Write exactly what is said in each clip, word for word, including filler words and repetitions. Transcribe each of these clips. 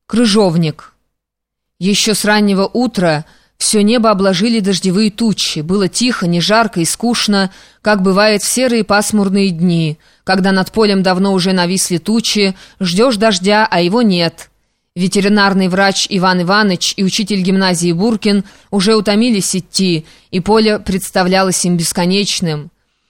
Крыжовник. Еще с раннего утра все небо обложили дождевые тучи. Было тихо, не жарко и скучно, как бывает в серые пасмурные дни, когда над полем давно уже нависли тучи, ждешь дождя, а его нет. Ветеринарный врач Иван Иваныч и учитель гимназии Буркин уже утомились идти, и поле представлялось им бесконечным.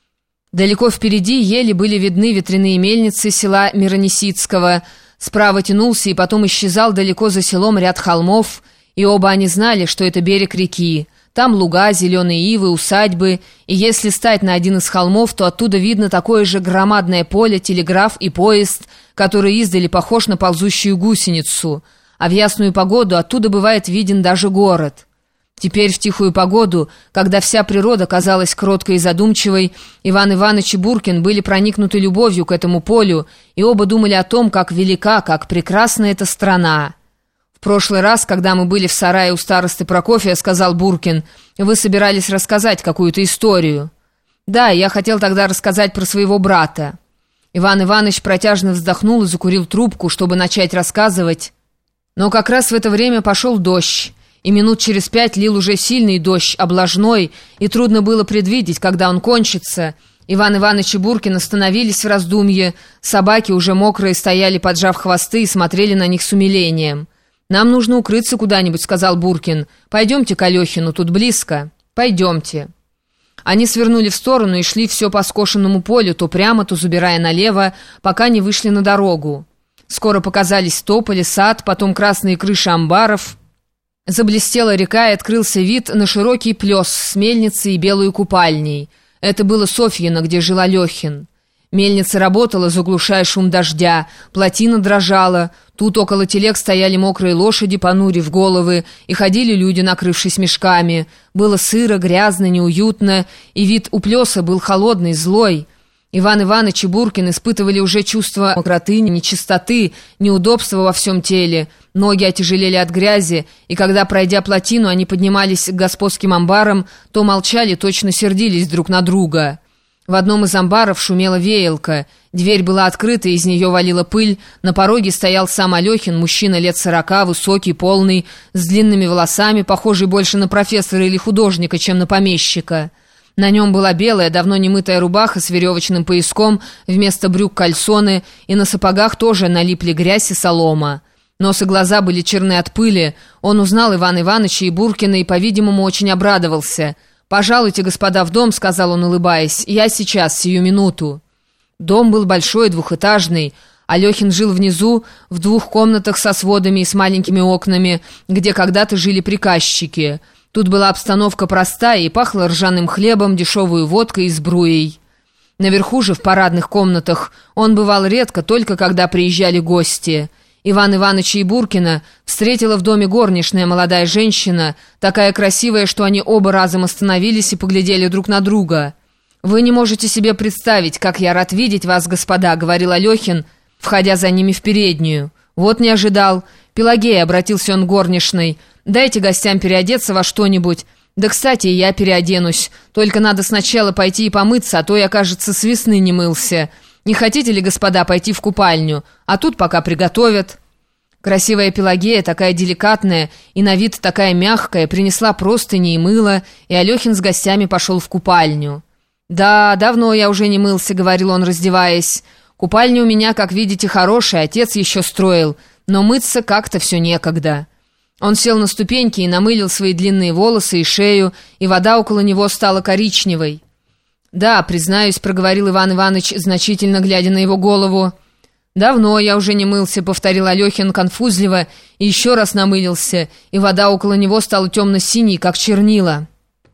Далеко впереди еле были видны ветряные мельницы села Миронесицкого. Справа тянулся и потом исчезал далеко за селом ряд холмов, и оба они знали, что это берег реки. Там луга, зеленые ивы, усадьбы, и если стать на один из холмов, то оттуда видно такое же громадное поле, телеграф и поезд, который издали похож на ползущую гусеницу, а в ясную погоду оттуда бывает виден даже город. Теперь в тихую погоду, когда вся природа казалась кроткой и задумчивой, Иван Иваныч и Буркин были проникнуты любовью к этому полю, и оба думали о том, как велика, как прекрасна эта страна. «В прошлый раз, когда мы были в сарае у старосты Прокофия, — сказал Буркин, — вы собирались рассказать какую-то историю». «Да, я хотел тогда рассказать про своего брата». Иван Иваныч протяжно вздохнул и закурил трубку, чтобы начать рассказывать. Но как раз в это время пошел дождь. И минут через пять лил уже сильный дождь, облажной, и трудно было предвидеть, когда он кончится. Иван Иваныч и Буркин остановились в раздумье, собаки, уже мокрые, стояли, поджав хвосты, и смотрели на них с умилением. «Нам нужно укрыться куда-нибудь», — сказал Буркин. «Пойдемте к Алехину, тут близко». «Пойдемте». Они свернули в сторону и шли все по скошенному полю, то прямо, то забирая налево, пока не вышли на дорогу. Скоро показались тополи, сад, потом красные крыши амбаров. Заблестела река, и открылся вид на широкий плес с мельницей и белую купальней. Это было Софьино, где жил Алехин. Мельница работала, заглушая шум дождя, плотина дрожала. Тут около телег стояли мокрые лошади, понурив головы, и ходили люди, накрывшись мешками. Было сыро, грязно, неуютно, и вид у плеса был холодный, злой. Иван Иваныч и Буркин испытывали уже чувство мокроты, нечистоты, неудобства во всем теле. Ноги отяжелели от грязи, и когда, пройдя плотину, они поднимались к господским амбарам, то молчали, точно сердились друг на друга. В одном из амбаров шумела веялка. Дверь была открыта, из нее валила пыль. На пороге стоял сам Алехин, мужчина лет сорока, высокий, полный, с длинными волосами, похожий больше на профессора или художника, чем на помещика. На нем была белая, давно немытая рубаха с веревочным пояском, вместо брюк кальсоны, и на сапогах тоже налипли грязь и солома. Нос и глаза были черны от пыли. Он узнал Ивана Иваныча и Буркина и, по-видимому, очень обрадовался. «Пожалуйте, господа, в дом», — сказал он, улыбаясь. «Я сейчас, сию минуту». Дом был большой, двухэтажный. Алехин жил внизу, в двух комнатах со сводами и с маленькими окнами, где когда-то жили приказчики. Тут была обстановка простая и пахло ржаным хлебом, дешевую водкой и сбруей. Наверху же, в парадных комнатах, он бывал редко, только когда приезжали гости. Иван Иваныча и Буркина встретила в доме горничная молодая женщина, такая красивая, что они оба разом остановились и поглядели друг на друга. «Вы не можете себе представить, как я рад видеть вас, господа», — говорил Алехин, входя за ними в переднюю. «Вот не ожидал. Пелагея», — обратился он к горничной, — «дайте гостям переодеться во что-нибудь. Да, кстати, я переоденусь. Только надо сначала пойти и помыться, а то я, кажется, с весны не мылся. Не хотите ли, господа, пойти в купальню? А тут пока приготовят». Красивая Пелагея, такая деликатная и на вид такая мягкая, принесла простыни и мыло, и Алехин с гостями пошел в купальню. «Да, давно я уже не мылся», — говорил он, раздеваясь. «Купальня у меня, как видите, хорошая, отец еще строил, но мыться как-то все некогда». Он сел на ступеньки и намылил свои длинные волосы и шею, и вода около него стала коричневой. «Да, признаюсь», — проговорил Иван Иваныч, значительно глядя на его голову. «Давно я уже не мылся», — повторил Алехин конфузливо, и еще раз намылился, и вода около него стала темно-синей, как чернила.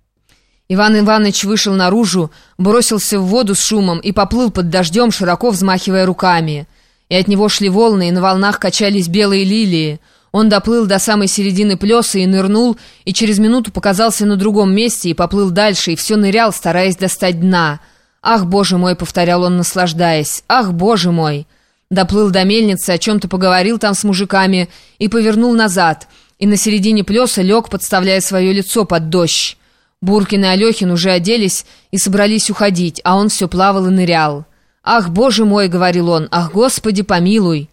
Иван Иваныч вышел наружу, бросился в воду с шумом и поплыл под дождем, широко взмахивая руками. И от него шли волны, и на волнах качались белые лилии. Он доплыл до самой середины плеса и нырнул, и через минуту показался на другом месте и поплыл дальше, и все нырял, стараясь достать дна. «Ах, боже мой!» — повторял он, наслаждаясь. «Ах, боже мой!» Доплыл до мельницы, о чем-то поговорил там с мужиками и повернул назад, и на середине плеса лег, подставляя свое лицо под дождь. Буркин и Алехин уже оделись и собрались уходить, а он все плавал и нырял. «Ах, боже мой!» — говорил он. «Ах, Господи, помилуй!»